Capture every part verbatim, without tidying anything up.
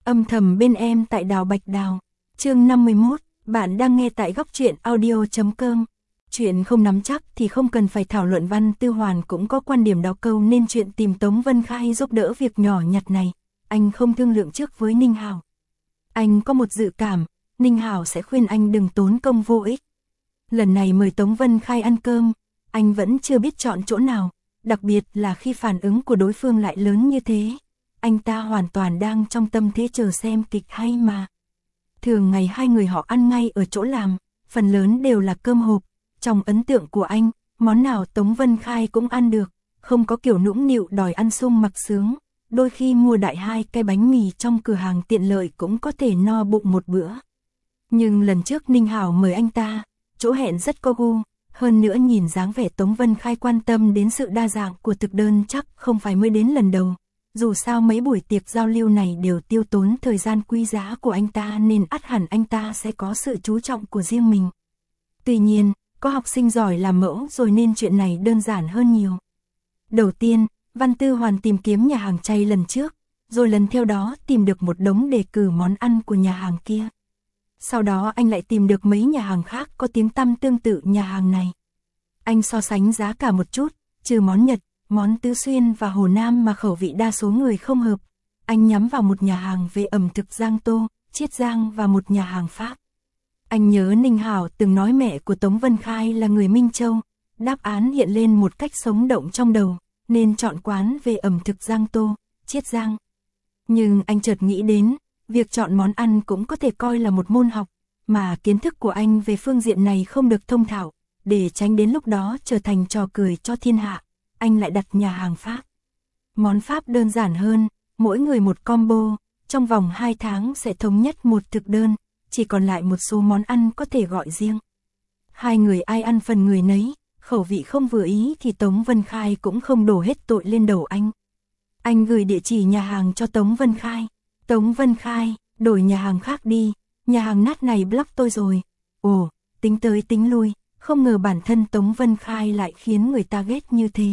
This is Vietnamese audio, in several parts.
Âm thầm bên em tại Đào Bạch Đào. Chương năm mươi mốt, bạn đang nghe tại góc truyện audio chấm com. Chuyện không nắm chắc thì không cần phải thảo luận. Văn Tư Hoàn cũng có quan điểm đó câu nên chuyện tìm Tống Vân Khai giúp đỡ việc nhỏ nhặt này, anh không thương lượng trước với Ninh Hảo. Anh có một dự cảm, Ninh Hảo sẽ khuyên anh đừng tốn công vô ích. Lần này mời Tống Vân Khai ăn cơm, anh vẫn chưa biết chọn chỗ nào, đặc biệt là khi phản ứng của đối phương lại lớn như thế. Anh ta hoàn toàn đang trong tâm thế chờ xem kịch hay mà. Thường ngày hai người họ ăn ngay ở chỗ làm, phần lớn đều là cơm hộp. Trong ấn tượng của anh, món nào Tống Vân Khai cũng ăn được, không có kiểu nũng nịu đòi ăn sung mặc sướng. Đôi khi mua đại hai cái bánh mì trong cửa hàng tiện lợi cũng có thể no bụng một bữa. Nhưng lần trước Ninh Hảo mời anh ta, chỗ hẹn rất có gu, hơn nữa nhìn dáng vẻ Tống Vân Khai quan tâm đến sự đa dạng của thực đơn chắc không phải mới đến lần đầu. Dù sao mấy buổi tiệc giao lưu này đều tiêu tốn thời gian quý giá của anh ta nên ắt hẳn anh ta sẽ có sự chú trọng của riêng mình. Tuy nhiên, có học sinh giỏi làm mẫu rồi nên chuyện này đơn giản hơn nhiều. Đầu tiên, Văn Tư Hoàn tìm kiếm nhà hàng chay lần trước, rồi lần theo đó tìm được một đống đề cử món ăn của nhà hàng kia. Sau đó anh lại tìm được mấy nhà hàng khác có tiếng tăm tương tự nhà hàng này. Anh so sánh giá cả một chút, trừ món Nhật, món Tứ Xuyên và Hồ Nam mà khẩu vị đa số người không hợp. Anh nhắm vào một nhà hàng về ẩm thực Giang Tô, Chiết Giang và một nhà hàng Pháp. Anh nhớ Ninh Hảo từng nói mẹ của Tống Vân Khai là người Minh Châu, đáp án hiện lên một cách sống động trong đầu, nên chọn quán về ẩm thực Giang Tô, Chiết Giang. Nhưng anh chợt nghĩ đến, việc chọn món ăn cũng có thể coi là một môn học, mà kiến thức của anh về phương diện này không được thông thạo, để tránh đến lúc đó trở thành trò cười cho thiên hạ. Anh lại đặt nhà hàng Pháp. Món Pháp đơn giản hơn, mỗi người một combo, trong vòng hai tháng sẽ thống nhất một thực đơn, chỉ còn lại một số món ăn có thể gọi riêng. Hai người ai ăn phần người nấy, khẩu vị không vừa ý thì Tống Vân Khai cũng không đổ hết tội lên đầu anh. Anh gửi địa chỉ nhà hàng cho Tống Vân Khai. Tống Vân Khai, đổi nhà hàng khác đi, nhà hàng nát này block tôi rồi. Ồ, tính tới tính lui, không ngờ bản thân Tống Vân Khai lại khiến người ta ghét như thế.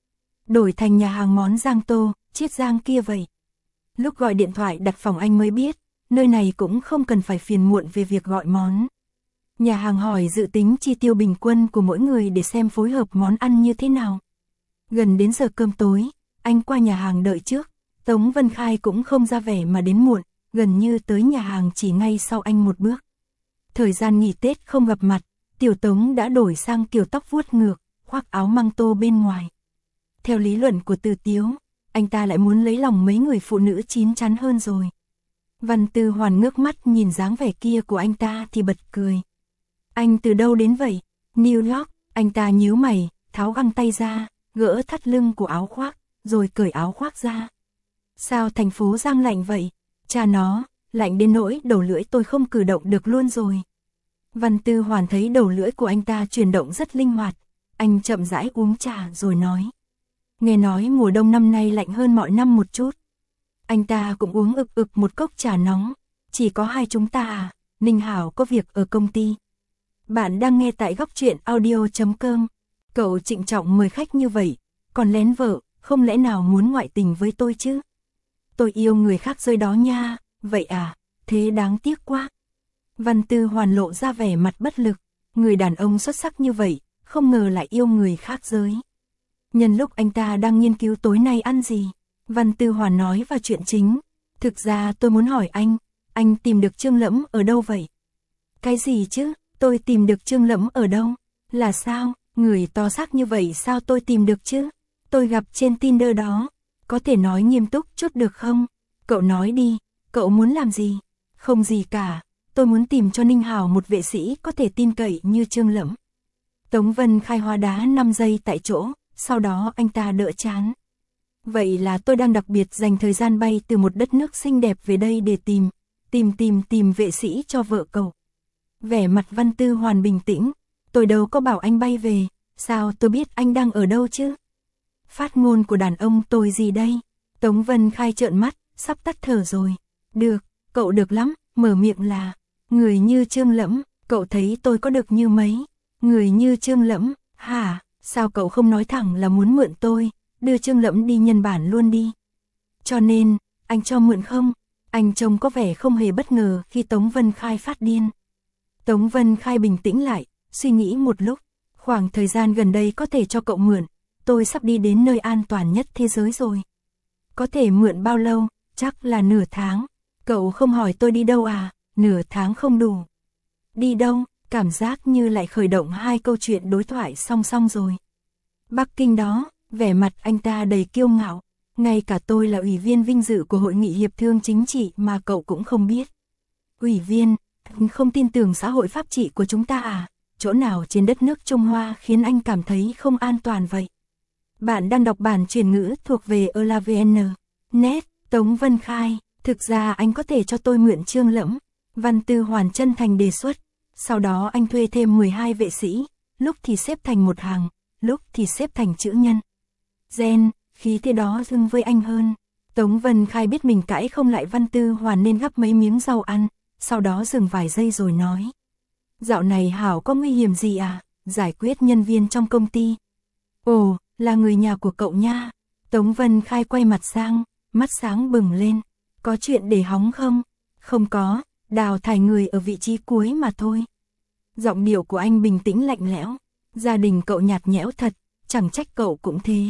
Đổi thành nhà hàng món Giang Tô, Chiết Giang kia vậy. Lúc gọi điện thoại đặt phòng anh mới biết, nơi này cũng không cần phải phiền muộn về việc gọi món. Nhà hàng hỏi dự tính chi tiêu bình quân của mỗi người để xem phối hợp món ăn như thế nào. Gần đến giờ cơm tối, anh qua nhà hàng đợi trước. Tống Vân Khai cũng không ra vẻ mà đến muộn, gần như tới nhà hàng chỉ ngay sau anh một bước. Thời gian nghỉ Tết không gặp mặt, Tiểu Tống đã đổi sang kiểu tóc vuốt ngược, khoác áo măng tô bên ngoài. Theo lý luận của Từ Tiếu, anh ta lại muốn lấy lòng mấy người phụ nữ chín chắn hơn rồi. Văn Tư Hoàn ngước mắt nhìn dáng vẻ kia của anh ta thì bật cười. Anh từ đâu đến vậy? New York, anh ta nhíu mày, tháo găng tay ra, gỡ thắt lưng của áo khoác, rồi cởi áo khoác ra. Sao thành phố Giang lạnh vậy? Cha nó, lạnh đến nỗi đầu lưỡi tôi không cử động được luôn rồi. Văn Tư Hoàn thấy đầu lưỡi của anh ta chuyển động rất linh hoạt. Anh chậm rãi uống trà rồi nói. Nghe nói mùa đông năm nay lạnh hơn mọi năm một chút. Anh ta cũng uống ực ực một cốc trà nóng. Chỉ có hai chúng ta à? Ninh Hảo có việc ở công ty. Bạn đang nghe tại góc truyện audio chấm com. Cậu trịnh trọng mời khách như vậy, còn lén vợ, không lẽ nào muốn ngoại tình với tôi chứ? Tôi yêu người khác rồi đó nha. Vậy à, thế đáng tiếc quá. Văn Tư Hoàn lộ ra vẻ mặt bất lực. Người đàn ông xuất sắc như vậy, không ngờ lại yêu người khác giới. Nhân lúc anh ta đang nghiên cứu tối nay ăn gì, Văn Tư Hoàn nói vào chuyện chính. Thực ra tôi muốn hỏi anh, anh tìm được Trương Lẫm ở đâu vậy? Cái gì chứ, tôi tìm được Trương Lẫm ở đâu? Là sao, người to xác như vậy sao tôi tìm được chứ? Tôi gặp trên Tinder đó. Có thể nói nghiêm túc chút được không? Cậu nói đi, cậu muốn làm gì? Không gì cả, tôi muốn tìm cho Ninh Hảo một vệ sĩ có thể tin cậy như Trương Lẫm. Tống Vân Khai hóa đá năm giây tại chỗ, sau đó anh ta đỡ chán. Vậy là tôi đang đặc biệt dành thời gian bay từ một đất nước xinh đẹp về đây để tìm, tìm tìm tìm vệ sĩ cho vợ cậu. Vẻ mặt Văn Tư Hoàn bình tĩnh, tôi đâu có bảo anh bay về, sao tôi biết anh đang ở đâu chứ? Phát ngôn của đàn ông tôi gì đây? Tống Vân Khai trợn mắt, sắp tắt thở rồi. Được, cậu được lắm, mở miệng là, người như Trương Lẫm, cậu thấy tôi có được như mấy? Người như Trương Lẫm, hả? Sao cậu không nói thẳng là muốn mượn tôi, đưa Trương Lẫm đi nhân bản luôn đi? Cho nên, anh cho mượn không? Anh trông có vẻ không hề bất ngờ khi Tống Vân Khai phát điên. Tống Vân Khai bình tĩnh lại, suy nghĩ một lúc. Khoảng thời gian gần đây có thể cho cậu mượn, tôi sắp đi đến nơi an toàn nhất thế giới rồi. Có thể mượn bao lâu? Chắc là nửa tháng. Cậu không hỏi tôi đi đâu à? Nửa tháng không đủ. Đi đâu? Cảm giác như lại khởi động hai câu chuyện đối thoại song song rồi. Bắc Kinh đó, vẻ mặt anh ta đầy kiêu ngạo. Ngay cả tôi là ủy viên vinh dự của Hội nghị Hiệp thương Chính trị mà cậu cũng không biết. Ủy viên, không tin tưởng xã hội pháp trị của chúng ta à? Chỗ nào trên đất nước Trung Hoa khiến anh cảm thấy không an toàn vậy? Bạn đang đọc bản chuyển ngữ thuộc về elavn chấm net. Tống Vân Khai, thực ra anh có thể cho tôi mượn Trương Lẫm. Văn Tư Hoàn chân thành đề xuất. Sau đó anh thuê thêm mười hai vệ sĩ, lúc thì xếp thành một hàng, lúc thì xếp thành chữ nhân. Gen, khí thế đó dưng với anh hơn. Tống Vân Khai biết mình cãi không lại Văn Tư Hoàn nên gắp mấy miếng rau ăn, sau đó dừng vài giây rồi nói. Dạo này Hảo có nguy hiểm gì à? Giải quyết nhân viên trong công ty. Ồ, là người nhà của cậu nha. Tống Vân Khai quay mặt sang, mắt sáng bừng lên. Có chuyện để hóng không? Không có, đào thải người ở vị trí cuối mà thôi. Giọng điệu của anh bình tĩnh lạnh lẽo. Gia đình cậu nhạt nhẽo thật, chẳng trách cậu cũng thế.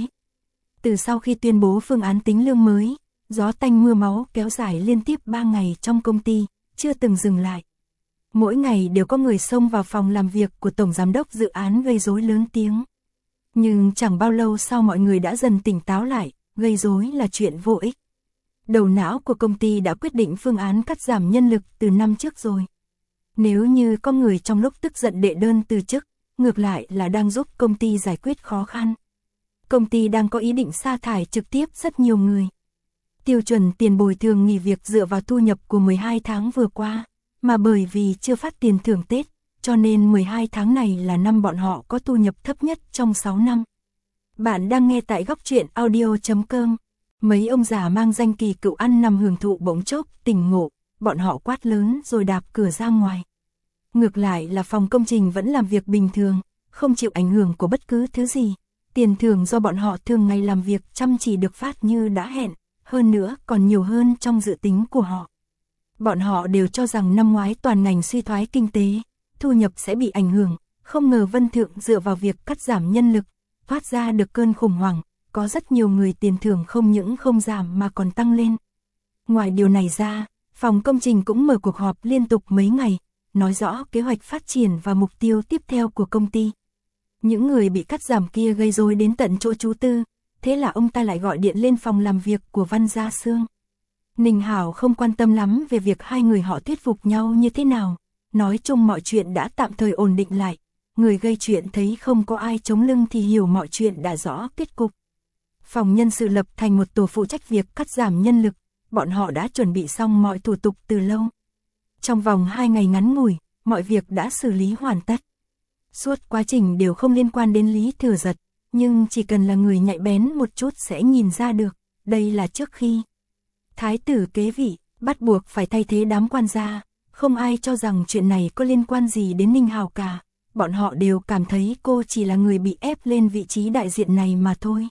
Từ sau khi tuyên bố phương án tính lương mới, gió tanh mưa máu kéo dài liên tiếp ba ngày trong công ty, chưa từng dừng lại. Mỗi ngày đều có người xông vào phòng làm việc của tổng giám đốc dự án gây rối lớn tiếng. Nhưng chẳng bao lâu sau mọi người đã dần tỉnh táo lại, gây rối là chuyện vô ích. Đầu não của công ty đã quyết định phương án cắt giảm nhân lực từ năm trước rồi. Nếu như có người trong lúc tức giận đệ đơn từ chức, ngược lại là đang giúp công ty giải quyết khó khăn. Công ty đang có ý định sa thải trực tiếp rất nhiều người. Tiêu chuẩn tiền bồi thường nghỉ việc dựa vào thu nhập của mười hai tháng vừa qua, mà bởi vì chưa phát tiền thưởng Tết, cho nên mười hai tháng này là năm bọn họ có thu nhập thấp nhất trong sáu năm. Bạn đang nghe tại góc truyện audio chấm com. Mấy ông già mang danh kỳ cựu ăn nằm hưởng thụ bỗng chốc tỉnh ngộ, bọn họ quát lớn rồi đạp cửa ra ngoài. Ngược lại là phòng công trình vẫn làm việc bình thường, không chịu ảnh hưởng của bất cứ thứ gì. Tiền thưởng do bọn họ thường ngày làm việc chăm chỉ được phát như đã hẹn, hơn nữa còn nhiều hơn trong dự tính của họ. Bọn họ đều cho rằng năm ngoái toàn ngành suy thoái kinh tế, thu nhập sẽ bị ảnh hưởng, không ngờ Vân Thượng dựa vào việc cắt giảm nhân lực, thoát ra được cơn khủng hoảng, có rất nhiều người tiền thưởng không những không giảm mà còn tăng lên. Ngoài điều này ra, phòng công trình cũng mở cuộc họp liên tục mấy ngày, nói rõ kế hoạch phát triển và mục tiêu tiếp theo của công ty. Những người bị cắt giảm kia gây rối đến tận chỗ chú Tư, thế là ông ta lại gọi điện lên phòng làm việc của Văn Gia Sương. Ninh Hảo không quan tâm lắm về việc hai người họ thuyết phục nhau như thế nào, nói chung mọi chuyện đã tạm thời ổn định lại. Người gây chuyện thấy không có ai chống lưng thì hiểu mọi chuyện đã rõ kết cục. Phòng nhân sự lập thành một tổ phụ trách việc cắt giảm nhân lực, bọn họ đã chuẩn bị xong mọi thủ tục từ lâu. Trong vòng hai ngày ngắn ngủi, mọi việc đã xử lý hoàn tất. Suốt quá trình đều không liên quan đến Lý Thừa Giật, nhưng chỉ cần là người nhạy bén một chút sẽ nhìn ra được, đây là trước khi Thái tử kế vị, bắt buộc phải thay thế đám quan gia, không ai cho rằng chuyện này có liên quan gì đến Ninh Hào cả, bọn họ đều cảm thấy cô chỉ là người bị ép lên vị trí đại diện này mà thôi.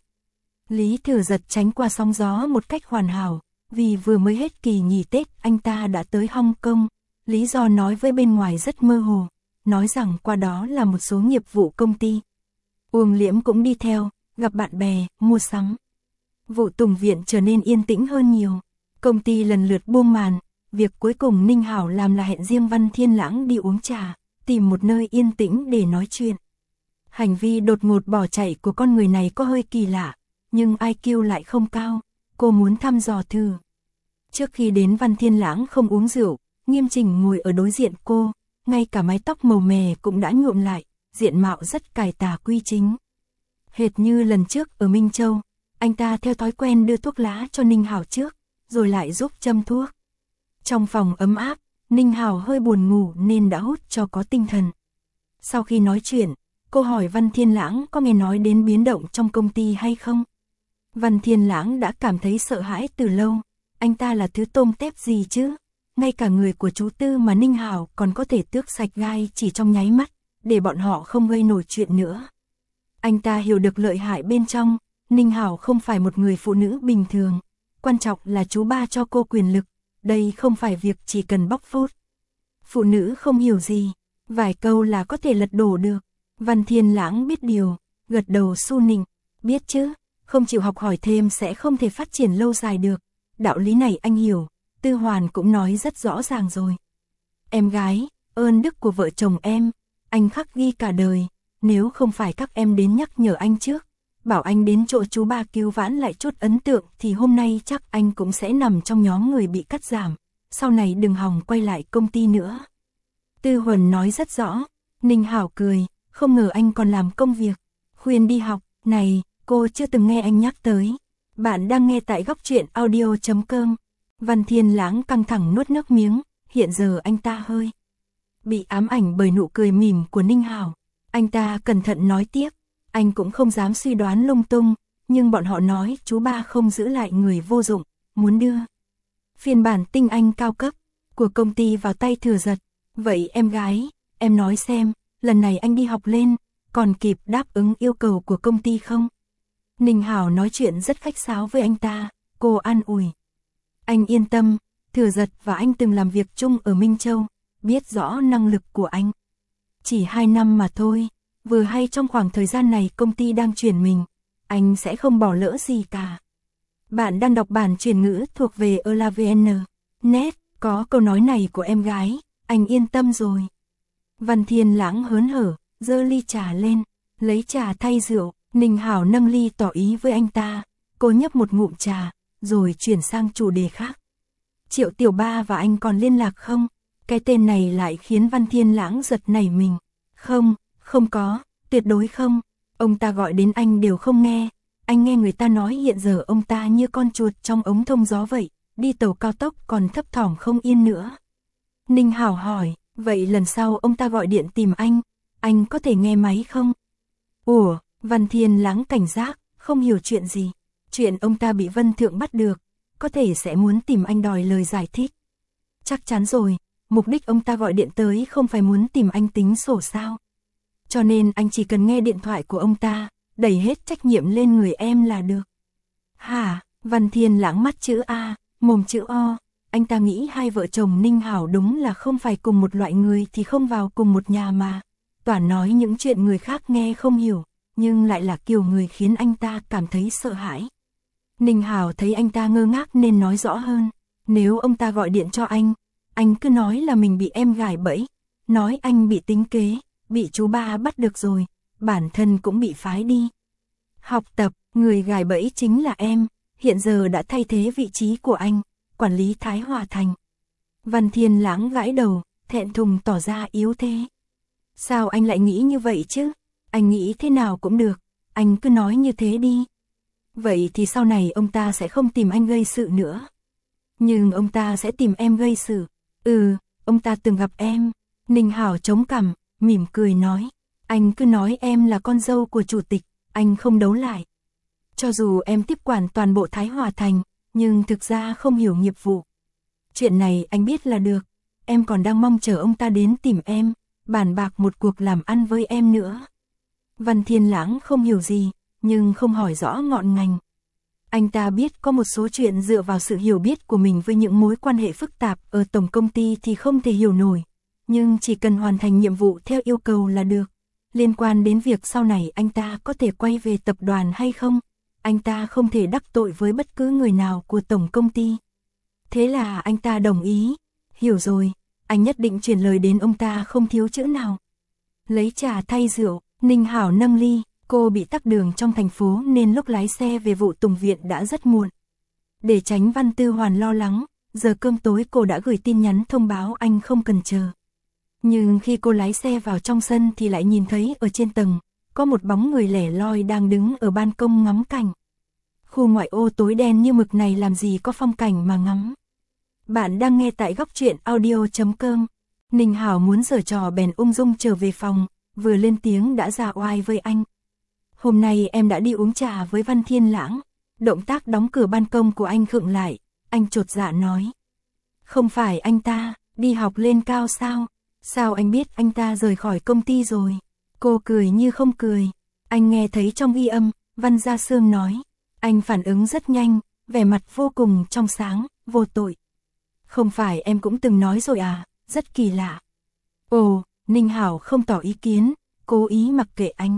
Lý Thừa Giật tránh qua sóng gió một cách hoàn hảo, vì vừa mới hết kỳ nghỉ Tết anh ta đã tới Hong Kong, lý do nói với bên ngoài rất mơ hồ, nói rằng qua đó là một số nghiệp vụ công ty. Uông Liễm cũng đi theo, gặp bạn bè, mua sắm. Vụ Tùng Viện trở nên yên tĩnh hơn nhiều, công ty lần lượt buông màn, việc cuối cùng Ninh Hảo làm là hẹn riêng Văn Thiên Lãng đi uống trà, tìm một nơi yên tĩnh để nói chuyện. Hành vi đột ngột bỏ chạy của con người này có hơi kỳ lạ, nhưng i kiu lại không cao, cô muốn thăm dò thử. Trước khi đến Văn Thiên Lãng không uống rượu, nghiêm chỉnh ngồi ở đối diện cô, ngay cả mái tóc màu mè cũng đã nhuộm lại, diện mạo rất cải tà quy chính. Hệt như lần trước ở Minh Châu, anh ta theo thói quen đưa thuốc lá cho Ninh Hảo trước, rồi lại giúp châm thuốc. Trong phòng ấm áp, Ninh Hảo hơi buồn ngủ nên đã hút cho có tinh thần. Sau khi nói chuyện, cô hỏi Văn Thiên Lãng có nghe nói đến biến động trong công ty hay không? Văn Thiên Lãng đã cảm thấy sợ hãi từ lâu, anh ta là thứ tôm tép gì chứ? Ngay cả người của chú Tư mà Ninh Hảo còn có thể tước sạch gai chỉ trong nháy mắt, để bọn họ không gây nổi chuyện nữa. Anh ta hiểu được lợi hại bên trong, Ninh Hảo không phải một người phụ nữ bình thường, quan trọng là chú ba cho cô quyền lực, đây không phải việc chỉ cần bóc phốt. Phụ nữ không hiểu gì, vài câu là có thể lật đổ được. Văn Thiên Lãng biết điều, gật đầu su nịnh, biết chứ, không chịu học hỏi thêm sẽ không thể phát triển lâu dài được. Đạo lý này anh hiểu, Tư Hoàn cũng nói rất rõ ràng rồi. Em gái, ơn đức của vợ chồng em, anh khắc ghi cả đời, nếu không phải các em đến nhắc nhở anh trước, bảo anh đến chỗ chú ba cứu vãn lại chút ấn tượng thì hôm nay chắc anh cũng sẽ nằm trong nhóm người bị cắt giảm, sau này đừng hòng quay lại công ty nữa. Tư Huẩn nói rất rõ, Ninh Hảo cười, không ngờ anh còn làm công việc, khuyên đi học, này, cô chưa từng nghe anh nhắc tới. Bạn đang nghe tại góc truyện audio chấm com. Văn Thiên Lãng căng thẳng nuốt nước miếng, hiện giờ anh ta hơi bị ám ảnh bởi nụ cười mỉm của Ninh Hảo. Anh ta cẩn thận nói tiếp, anh cũng không dám suy đoán lung tung, nhưng bọn họ nói chú ba không giữ lại người vô dụng, muốn đưa phiên bản tinh anh cao cấp của công ty vào tay Thừa Giật. Vậy em gái, em nói xem, lần này anh đi học lên, còn kịp đáp ứng yêu cầu của công ty không? Ninh Hảo nói chuyện rất khách sáo với anh ta, cô an ủi. Anh yên tâm, Thừa Giật và anh từng làm việc chung ở Minh Châu, biết rõ năng lực của anh. Chỉ hai năm mà thôi, vừa hay trong khoảng thời gian này công ty đang chuyển mình, anh sẽ không bỏ lỡ gì cả. Bạn đang đọc bản truyền ngữ thuộc về Elavn. Net, có câu nói này của em gái, anh yên tâm rồi. Văn Thiên Lãng hớn hở, giơ ly trà lên, lấy trà thay rượu. Ninh Hảo nâng ly tỏ ý với anh ta, cô nhấp một ngụm trà, rồi chuyển sang chủ đề khác. Triệu Tiểu Ba và anh còn liên lạc không? Cái tên này lại khiến Văn Thiên Lãng giật nảy mình. Không, không có, tuyệt đối không. Ông ta gọi đến anh đều không nghe. Anh nghe người ta nói hiện giờ ông ta như con chuột trong ống thông gió vậy, đi tàu cao tốc còn thấp thỏm không yên nữa. Ninh Hảo hỏi, vậy lần sau ông ta gọi điện tìm anh, anh có thể nghe máy không? Ủa? Văn Thiên Lãng cảnh giác, không hiểu chuyện gì. Chuyện ông ta bị Vân Thượng bắt được, có thể sẽ muốn tìm anh đòi lời giải thích. Chắc chắn rồi, mục đích ông ta gọi điện tới không phải muốn tìm anh tính sổ sao. Cho nên anh chỉ cần nghe điện thoại của ông ta, đẩy hết trách nhiệm lên người em là được. Hả? Văn Thiên Lãng mắt chữ A, mồm chữ O. Anh ta nghĩ hai vợ chồng Ninh Hảo đúng là không phải cùng một loại người thì không vào cùng một nhà mà. Toàn nói những chuyện người khác nghe không hiểu, nhưng lại là kiểu người khiến anh ta cảm thấy sợ hãi. Ninh Hảo thấy anh ta ngơ ngác nên nói rõ hơn. Nếu ông ta gọi điện cho anh, anh cứ nói là mình bị em gài bẫy, nói anh bị tính kế, bị chú ba bắt được rồi, bản thân cũng bị phái đi. Học tập, người gài bẫy chính là em, hiện giờ đã thay thế vị trí của anh, quản lý Thái Hòa Thành. Văn Thiên Lãng gãi đầu, thẹn thùng tỏ ra yếu thế. Sao anh lại nghĩ như vậy chứ? Anh nghĩ thế nào cũng được, anh cứ nói như thế đi. Vậy thì sau này ông ta sẽ không tìm anh gây sự nữa. Nhưng ông ta sẽ tìm em gây sự. Ừ, ông ta từng gặp em. Ninh Hảo chống cằm, mỉm cười nói. Anh cứ nói em là con dâu của chủ tịch, anh không đấu lại. Cho dù em tiếp quản toàn bộ Thái Hòa Thành, nhưng thực ra không hiểu nghiệp vụ. Chuyện này anh biết là được, em còn đang mong chờ ông ta đến tìm em, bàn bạc một cuộc làm ăn với em nữa. Văn Thiên Lãng không hiểu gì, nhưng không hỏi rõ ngọn ngành. Anh ta biết có một số chuyện dựa vào sự hiểu biết của mình với những mối quan hệ phức tạp ở tổng công ty thì không thể hiểu nổi. Nhưng chỉ cần hoàn thành nhiệm vụ theo yêu cầu là được. Liên quan đến việc sau này anh ta có thể quay về tập đoàn hay không, anh ta không thể đắc tội với bất cứ người nào của tổng công ty. Thế là anh ta đồng ý. Hiểu rồi, anh nhất định chuyển lời đến ông ta không thiếu chữ nào. Lấy trà thay rượu, Ninh Hảo nâng ly, cô bị tắc đường trong thành phố nên lúc lái xe về vụ Tùng Viện đã rất muộn. Để tránh Văn Tư Hoàn lo lắng, giờ cơm tối cô đã gửi tin nhắn thông báo anh không cần chờ. Nhưng khi cô lái xe vào trong sân thì lại nhìn thấy ở trên tầng, có một bóng người lẻ loi đang đứng ở ban công ngắm cảnh. Khu ngoại ô tối đen như mực này làm gì có phong cảnh mà ngắm. Bạn đang nghe tại góc truyện audio chấm com. Ninh Hảo muốn giở trò bèn ung dung trở về phòng, vừa lên tiếng đã ra oai với anh. Hôm nay em đã đi uống trà với Văn Thiên Lãng. Động tác đóng cửa ban công của anh khựng lại, anh chột dạ nói. Không phải anh ta, đi học lên cao sao? Sao anh biết anh ta rời khỏi công ty rồi? Cô cười như không cười. Anh nghe thấy trong ghi âm, Văn Gia Sương nói. Anh phản ứng rất nhanh, vẻ mặt vô cùng trong sáng, vô tội. Không phải em cũng từng nói rồi à, rất kỳ lạ. Ồ, Ninh Hảo không tỏ ý kiến, cố ý mặc kệ anh.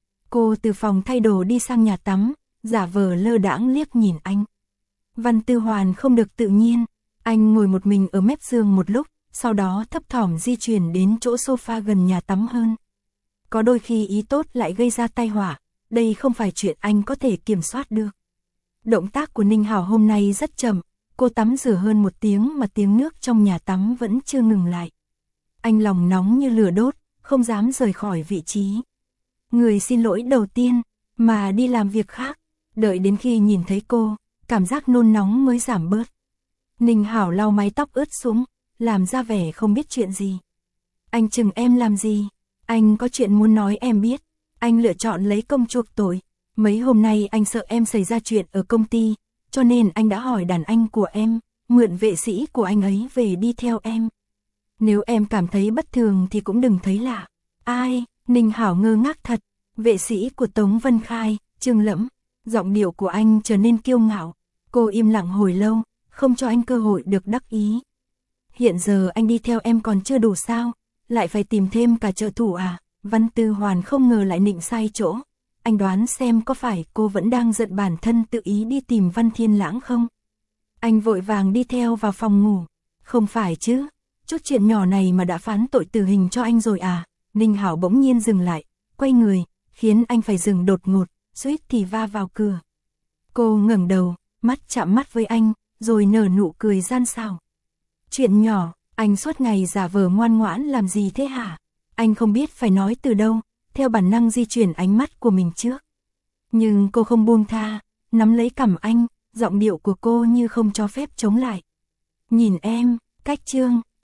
Cô từ phòng thay đồ đi sang nhà tắm, giả vờ lơ đãng liếc nhìn anh. Văn Tư Hoàn không được tự nhiên, anh ngồi một mình ở mép giường một lúc, sau đó thấp thỏm di chuyển đến chỗ sofa gần nhà tắm hơn. Có đôi khi ý tốt lại gây ra tai họa, đây không phải chuyện anh có thể kiểm soát được. Động tác của Ninh Hảo hôm nay rất chậm, cô tắm rửa hơn một tiếng mà tiếng nước trong nhà tắm vẫn chưa ngừng lại. Anh lòng nóng như lửa đốt, không dám rời khỏi vị trí. Người xin lỗi đầu tiên, mà đi làm việc khác, đợi đến khi nhìn thấy cô, cảm giác nôn nóng mới giảm bớt. Ninh Hảo lau mái tóc ướt xuống, làm ra vẻ không biết chuyện gì. Anh chừng em làm gì? Anh có chuyện muốn nói em biết. Anh lựa chọn lấy công chuộc tội. Mấy hôm nay anh sợ em xảy ra chuyện ở công ty, cho nên anh đã hỏi đàn anh của em, mượn vệ sĩ của anh ấy về đi theo em. Nếu em cảm thấy bất thường thì cũng đừng thấy lạ. Ai? Ninh Hảo ngơ ngác thật. Vệ sĩ của Tống Vân Khai, Trương Lẫm. Giọng điệu của anh trở nên kiêu ngạo. Cô im lặng hồi lâu, không cho anh cơ hội được đắc ý. Hiện giờ anh đi theo em còn chưa đủ sao? Lại phải tìm thêm cả trợ thủ à? Văn Tư Hoàn không ngờ lại nịnh sai chỗ. Anh đoán xem có phải cô vẫn đang giận bản thân tự ý đi tìm Văn Thiên Lãng không? Anh vội vàng đi theo vào phòng ngủ. Không phải chứ, chút chuyện nhỏ này mà đã phán tội tử hình cho anh rồi à? Ninh Hảo bỗng nhiên dừng lại, quay người, khiến anh phải dừng đột ngột, suýt thì va vào cửa. Cô ngẩng đầu, mắt chạm mắt với anh, rồi nở nụ cười gian xảo. Chuyện nhỏ, anh suốt ngày giả vờ ngoan ngoãn làm gì thế hả? Anh không biết phải nói từ đâu, theo bản năng di chuyển ánh mắt của mình trước. Nhưng cô không buông tha, nắm lấy cằm anh, giọng điệu của cô như không cho phép chống lại. Nhìn em, cách Trương,